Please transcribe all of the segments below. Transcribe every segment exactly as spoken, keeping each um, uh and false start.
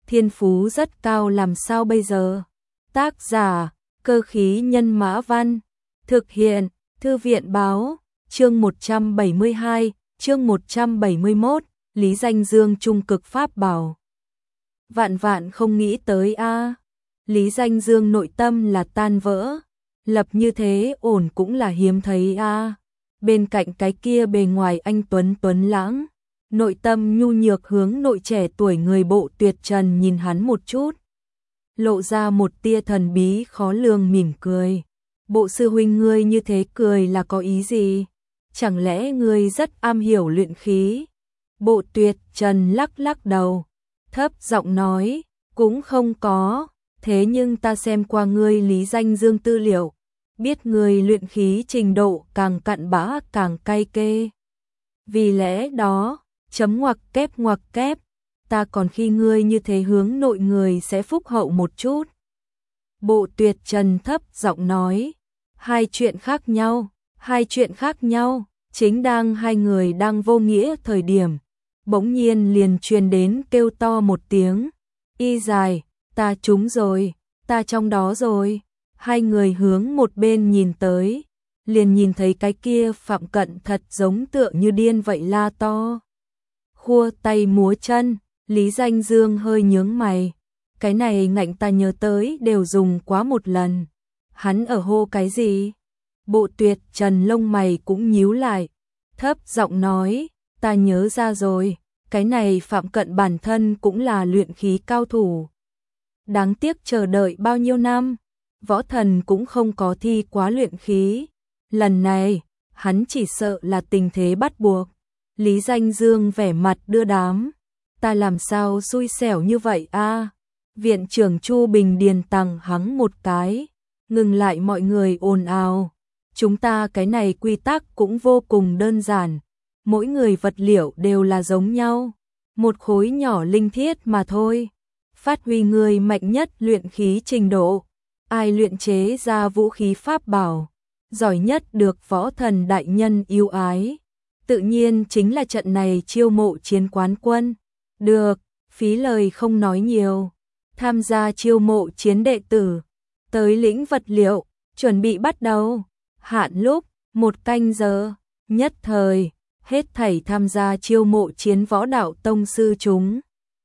thiên phú rất cao làm sao bây giờ? Tác giả, Cơ khí nhân mã văn, thực hiện, Thư viện báo, chương một trăm bảy mươi hai, chương một trăm bảy mươi mốt, Lý Danh Dương trung cực pháp bảo. Vạn vạn không nghĩ tới a. Lý Danh Dương nội tâm là tan vỡ, lập như thế ổn cũng là hiếm thấy a. Bên cạnh cái kia bề ngoài anh tuấn tuấn lãng, nội tâm nhu nhược hướng nội trẻ tuổi người Bộ Tuyệt Trần nhìn hắn một chút, lộ ra một tia thần bí khó lường mỉm cười. Bộ sư huynh ngươi như thế cười là có ý gì? Chẳng lẽ ngươi rất am hiểu luyện khí? Bộ Tuyệt Trần lắc lắc đầu, thấp giọng nói, cũng không có, thế nhưng ta xem qua ngươi Lý Danh Dương tư liệu, biết ngươi luyện khí trình độ càng cặn bã càng cay kê. Vì lẽ đó, chấm ngoặc kép ngoặc kép, ta còn khi ngươi như thế hướng nội người sẽ phúc hậu một chút. Bộ Tuyệt Trần thấp giọng nói, hai chuyện khác nhau, hai chuyện khác nhau, chính đang hai người đang vô nghĩa thời điểm, bỗng nhiên liền truyền đến kêu to một tiếng, y dài, ta trúng rồi, ta trong đó rồi. Hai người hướng một bên nhìn tới, liền nhìn thấy cái kia Phạm Cận thật giống tựa như điên vậy la to. Khua tay múa chân, Lý Danh Dương hơi nhướng mày, cái này ngạnh ta nhớ tới đều dùng quá một lần. Hắn ở hô cái gì? Bộ Tuyệt Trần lông mày cũng nhíu lại, thấp giọng nói, ta nhớ ra rồi, cái này Phạm Cận bản thân cũng là luyện khí cao thủ. Đáng tiếc chờ đợi bao nhiêu năm, võ thần cũng không có thi quá luyện khí. Lần này, hắn chỉ sợ là tình thế bắt buộc. Lý Danh Dương vẻ mặt đưa đám, ta làm sao xui xẻo như vậy a? Viện trưởng Chu Bình Điền tằng hắng một cái, ngừng lại mọi người ồn ào. Chúng ta cái này quy tắc cũng vô cùng đơn giản, mỗi người vật liệu đều là giống nhau, một khối nhỏ linh thiết mà thôi. Phát huy người mạnh nhất luyện khí trình độ, ai luyện chế ra vũ khí pháp bảo, giỏi nhất được võ thần đại nhân yêu ái, tự nhiên chính là trận này chiêu mộ chiến quán quân. Được, phí lời không nói nhiều, tham gia chiêu mộ chiến đệ tử, tới lĩnh vật liệu, chuẩn bị bắt đầu. Hạn lúc, một canh giờ, nhất thời, hết thảy tham gia chiêu mộ chiến võ đạo tông sư chúng.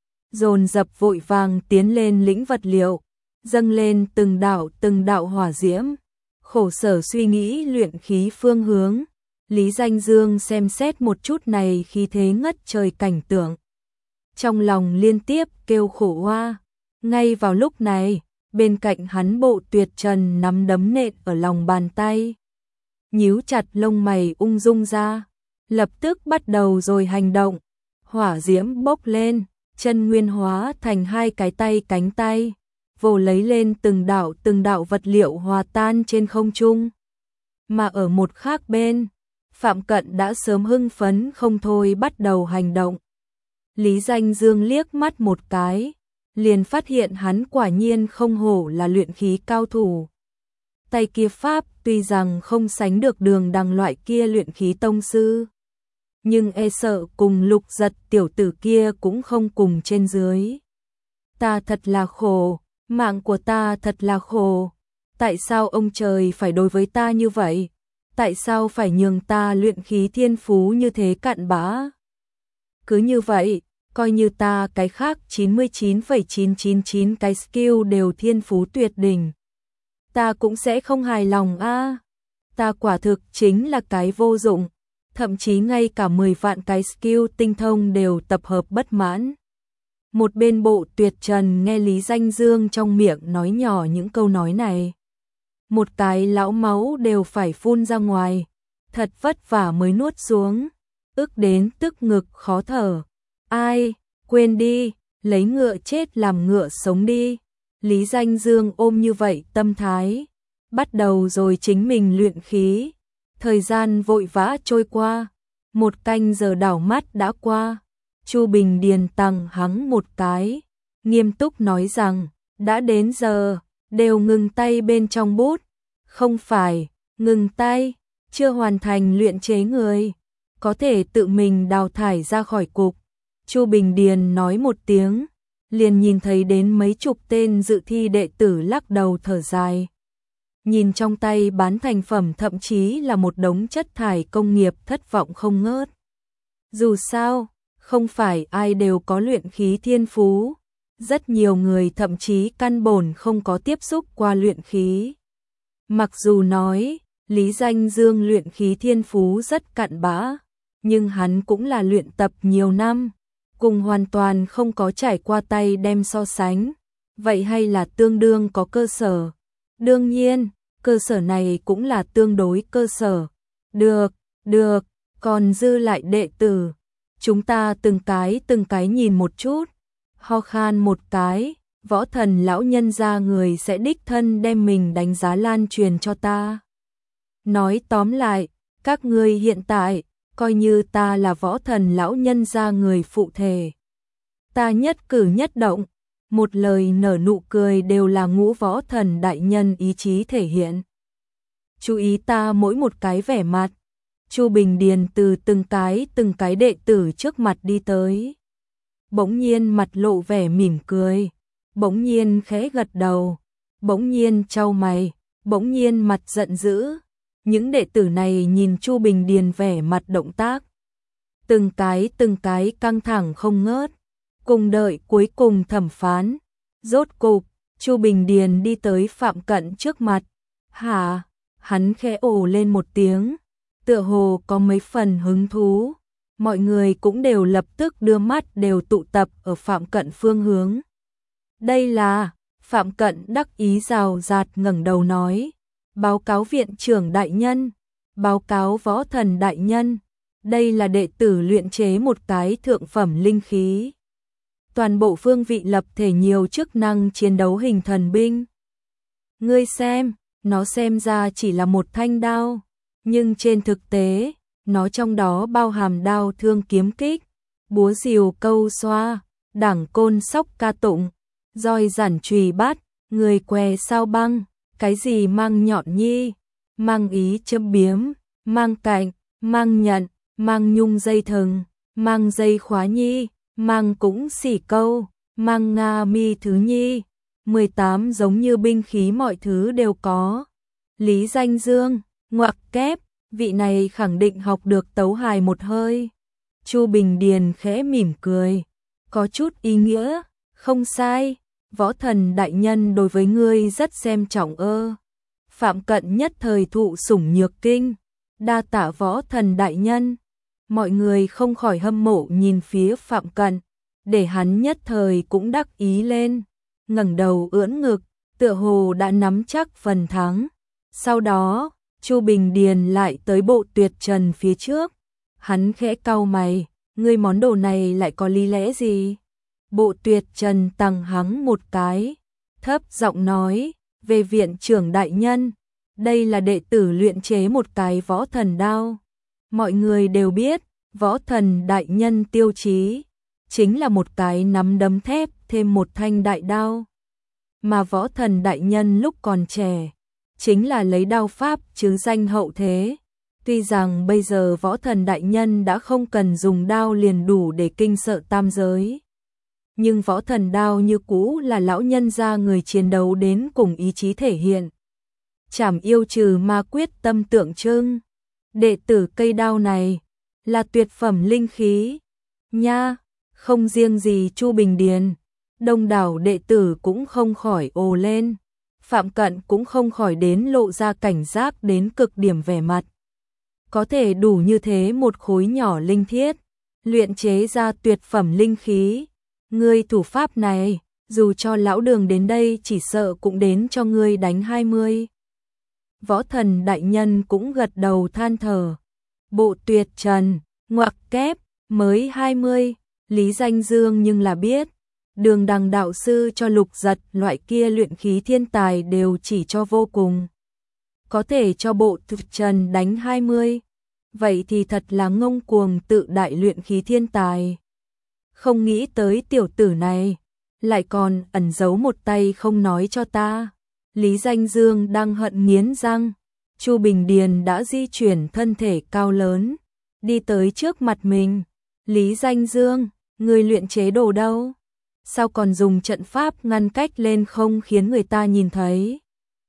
Dồn dập vội vàng tiến lên lĩnh vật liệu, dâng lên từng đạo từng đạo hỏa diễm, khổ sở suy nghĩ luyện khí phương hướng. Lý Danh Dương xem xét một chút này khí thế ngất trời cảnh tượng, trong lòng liên tiếp kêu khổ hoa. Ngay vào lúc này, bên cạnh hắn Bộ Tuyệt Trần nắm đấm nện ở lòng bàn tay, nhíu chặt lông mày ung dung ra, lập tức bắt đầu rồi hành động. Hỏa diễm bốc lên, chân nguyên hóa thành hai cái tay cánh tay, vồ lấy lên từng đạo từng đạo vật liệu hòa tan trên không trung. Mà ở một khác bên, Phạm Cận đã sớm hưng phấn không thôi bắt đầu hành động. Lý Danh Dương liếc mắt một cái, liền phát hiện hắn quả nhiên không hổ là luyện khí cao thủ. Tay kia pháp tuy rằng không sánh được Đường Đằng loại kia luyện khí tông sư, nhưng e sợ cùng Lục Giật tiểu tử kia cũng không cùng trên dưới. Ta thật là khổ, mạng của ta thật là khổ. Tại sao ông trời phải đối với ta như vậy? Tại sao phải nhường ta luyện khí thiên phú như thế cặn bã? Cứ như vậy, coi như ta cái khác chín mươi chín phẩy chín chín chín cái skill đều thiên phú tuyệt đỉnh, ta cũng sẽ không hài lòng a. Ta quả thực chính là cái vô dụng, thậm chí ngay cả mười vạn cái skill tinh thông đều tập hợp bất mãn. Một bên Bộ Tuyệt Trần nghe Lý Danh Dương trong miệng nói nhỏ những câu nói này, một cái lão máu đều phải phun ra ngoài, thật vất vả mới nuốt xuống, ức đến tức ngực khó thở. Ai, quên đi, lấy ngựa chết làm ngựa sống đi. Lý Danh Dương ôm như vậy tâm thái, bắt đầu rồi chính mình luyện khí. Thời gian vội vã trôi qua, một canh giờ đảo mắt đã qua. Chu Bình Điền tằng hắng một cái, nghiêm túc nói rằng, đã đến giờ, đều ngừng tay bên trong bút. Không phải, ngừng tay, chưa hoàn thành luyện chế người, có thể tự mình đào thải ra khỏi cục. Chu Bình Điền nói một tiếng, liền nhìn thấy đến mấy chục tên dự thi đệ tử lắc đầu thở dài. Nhìn trong tay bán thành phẩm thậm chí là một đống chất thải công nghiệp thất vọng không ngớt. Dù sao, không phải ai đều có luyện khí thiên phú, rất nhiều người thậm chí căn bản không có tiếp xúc qua luyện khí. Mặc dù nói, Lý Danh Dương luyện khí thiên phú rất cặn bã, nhưng hắn cũng là luyện tập nhiều năm, cùng hoàn toàn không có trải qua tay đem so sánh, vậy hay là tương đương có cơ sở. Đương nhiên, cơ sở này cũng là tương đối cơ sở. Được, được, còn dư lại đệ tử, chúng ta từng cái từng cái nhìn một chút. Ho khan một cái, Võ Thần lão nhân ra người sẽ đích thân đem mình đánh giá lan truyền cho ta. Nói tóm lại, các ngươi hiện tại, coi như ta là Võ Thần lão nhân ra người phụ thể. Ta nhất cử nhất động, một lời nở nụ cười đều là Ngũ Võ Thần đại nhân ý chí thể hiện. Chú ý ta mỗi một cái vẻ mặt. Chu Bình Điền từ từng cái từng cái đệ tử trước mặt đi tới. Bỗng nhiên mặt lộ vẻ mỉm cười, bỗng nhiên khẽ gật đầu, bỗng nhiên chau mày, bỗng nhiên mặt giận dữ. Những đệ tử này nhìn Chu Bình Điền vẻ mặt động tác, từng cái từng cái căng thẳng không ngớt, cùng đợi cuối cùng thẩm phán. Rốt cục, Chu Bình Điền đi tới Phạm Cận trước mặt. Hả? Hắn khẽ ồ lên một tiếng, tựa hồ có mấy phần hứng thú. Mọi người cũng đều lập tức đưa mắt đều tụ tập ở Phạm Cận phương hướng. Đây là, Phạm Cận đắc ý rào rạt ngẩng đầu nói, báo cáo viện trưởng đại nhân, báo cáo Võ Thần đại nhân, đây là đệ tử luyện chế một cái thượng phẩm linh khí. Toàn bộ phương vị lập thể nhiều chức năng chiến đấu hình thần binh. Ngươi xem, nó xem ra chỉ là một thanh đao, nhưng trên thực tế, nó trong đó bao hàm đao thương kiếm kích, búa rìu câu xoa, đảng côn sóc ca tụng, roi giản chùy bát, người què sao băng, cái gì mang nhọn nhi, mang ý châm biếm, mang cạnh, mang nhận, mang nhung dây thừng, mang dây khóa nhi, mang cũng xỉ câu, mang nga mi thứ nhi, mười tám giống như binh khí mọi thứ đều có. Lý Danh Dương, ngoặc kép, vị này khẳng định học được tấu hài một hơi. Chu Bình Điền khẽ mỉm cười, có chút ý nghĩa, không sai, Võ Thần đại nhân đối với ngươi rất xem trọng ơ. Phạm Cận nhất thời thụ sủng nhược kinh, đa tạ Võ Thần đại nhân. Mọi người không khỏi hâm mộ nhìn phía Phạm Cận, để hắn nhất thời cũng đắc ý lên, ngẩng đầu ưỡn ngực, tựa hồ đã nắm chắc phần thắng. Sau đó, Chu Bình Điền lại tới Bộ Tuyệt Trần phía trước, hắn khẽ cau mày, ngươi món đồ này lại có lý lẽ gì? Bộ Tuyệt Trần tằng hắng một cái, thấp giọng nói, về viện trưởng đại nhân, đây là đệ tử luyện chế một cái võ thần đao. Mọi người đều biết, Võ Thần đại nhân tiêu chí chính là một cái nắm đấm thép thêm một thanh đại đao. Mà Võ Thần đại nhân lúc còn trẻ, chính là lấy đao pháp chứ danh hậu thế. Tuy rằng bây giờ Võ Thần đại nhân đã không cần dùng đao liền đủ để kinh sợ tam giới, nhưng Võ Thần đao như cũ là lão nhân gia người chiến đấu đến cùng ý chí thể hiện. Trảm yêu trừ ma quyết tâm tượng trưng. Đệ tử cây đao này là tuyệt phẩm linh khí nha, không riêng gì Chu Bình Điền, đông đảo đệ tử cũng không khỏi ồ lên. Phạm Cận cũng không khỏi đến lộ ra cảnh giác đến cực điểm vẻ mặt. Có thể đủ như thế một khối nhỏ linh thiết, luyện chế ra tuyệt phẩm linh khí. Ngươi thủ pháp này, dù cho lão Đường đến đây chỉ sợ cũng đến cho ngươi đánh hai mươi. Võ Thần đại nhân cũng gật đầu than thở. Bộ Tuyệt Trần, ngoặc kép, mới hai mươi, Lý Danh Dương nhưng là biết. Đường Đằng đạo sư cho Lục Giật loại kia luyện khí thiên tài đều chỉ cho vô cùng. Có thể cho Bộ Tuyệt Trần đánh hai mươi, vậy thì thật là ngông cuồng tự đại luyện khí thiên tài. Không nghĩ tới tiểu tử này, lại còn ẩn giấu một tay không nói cho ta. Lý Danh Dương đang hận nghiến răng, Chu Bình Điền đã di chuyển thân thể cao lớn, đi tới trước mặt mình. Lý Danh Dương, người luyện chế đồ đâu? sao còn dùng trận pháp ngăn cách lên không khiến người ta nhìn thấy.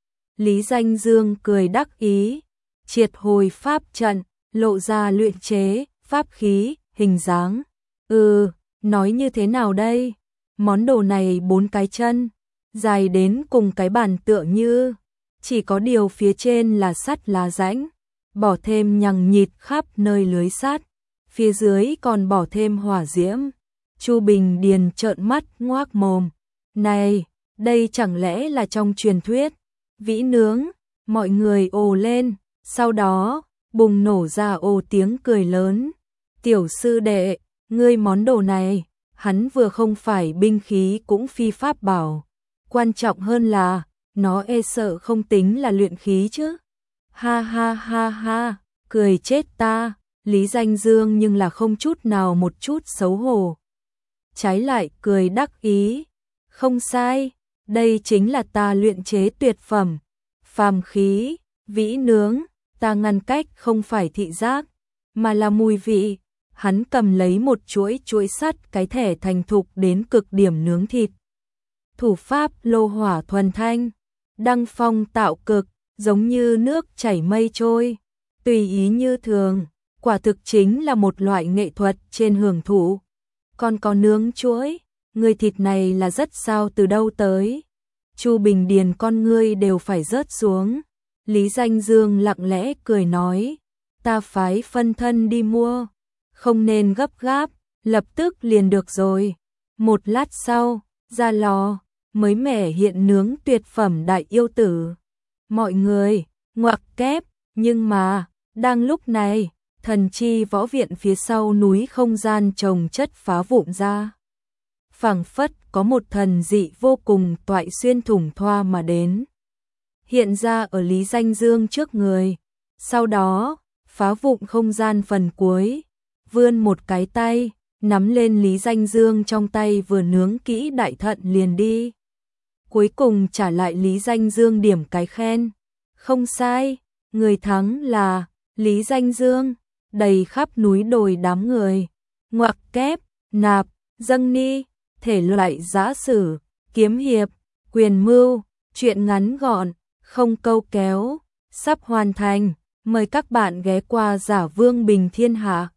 Lý Danh Dương cười đắc ý, triệt hồi pháp trận, lộ ra luyện chế, pháp khí, hình dáng. Ừ, nói như thế nào đây? Món đồ này bốn cái chân, dài đến cùng cái bàn tựa như, chỉ có điều phía trên là sắt lá rãnh, bỏ thêm nhằng nhịt khắp nơi lưới sắt, phía dưới còn bỏ thêm hỏa diễm. Chu Bình Điền trợn mắt ngoác mồm. Này, đây chẳng lẽ là trong truyền thuyết vĩ nướng? Mọi người ồ lên, sau đó bùng nổ ra ồ tiếng cười lớn. Tiểu sư đệ, ngươi món đồ này, hắn vừa không phải binh khí cũng phi pháp bảo. Quan trọng hơn là, nó e sợ không tính là luyện khí chứ. Ha ha ha ha, cười chết ta. Lý Danh Dương nhưng là không chút nào một chút xấu hổ. Trái lại cười đắc ý. Không sai, đây chính là ta luyện chế tuyệt phẩm. Phàm khí, vĩ nướng, ta ngăn cách không phải thị giác, mà là mùi vị. Hắn cầm lấy một chuỗi chuỗi sắt cái thẻ thành thục đến cực điểm nướng thịt. Thủ pháp lô hỏa thuần thanh, đăng phong tạo cực, giống như nước chảy mây trôi, tùy ý như thường, quả thực chính là một loại nghệ thuật trên hưởng thụ. Còn có nướng chuỗi, người thịt này là rất sao từ đâu tới? Chu Bình Điền con ngươi đều phải rớt xuống. Lý Danh Dương lặng lẽ cười nói, ta phái phân thân đi mua, không nên gấp gáp, lập tức liền được rồi. Một lát sau, ra lò, mới mẻ hiện nướng tuyệt phẩm đại yêu tử. Mọi người, ngoặc kép, nhưng mà, đang lúc này, thần chi võ viện phía sau núi không gian trồng chất phá vụn ra. Phảng phất có một thần dị vô cùng toại xuyên thủng thoa mà đến. Hiện ra ở Lý Danh Dương trước người. Sau đó, phá vụn không gian phần cuối, vươn một cái tay, nắm lên Lý Danh Dương trong tay vừa nướng kỹ đại thận liền đi. Cuối cùng trả lại Lý Danh Dương điểm cái khen. Không sai, người thắng là Lý Danh Dương, đầy khắp núi đồi đám người. Ngoặc kép, nạp, dâng ni, thể loại giã sử, kiếm hiệp, quyền mưu, truyện ngắn gọn, không câu kéo, sắp hoàn thành. Mời các bạn ghé qua Giả Vương Bình Thiên Hạ.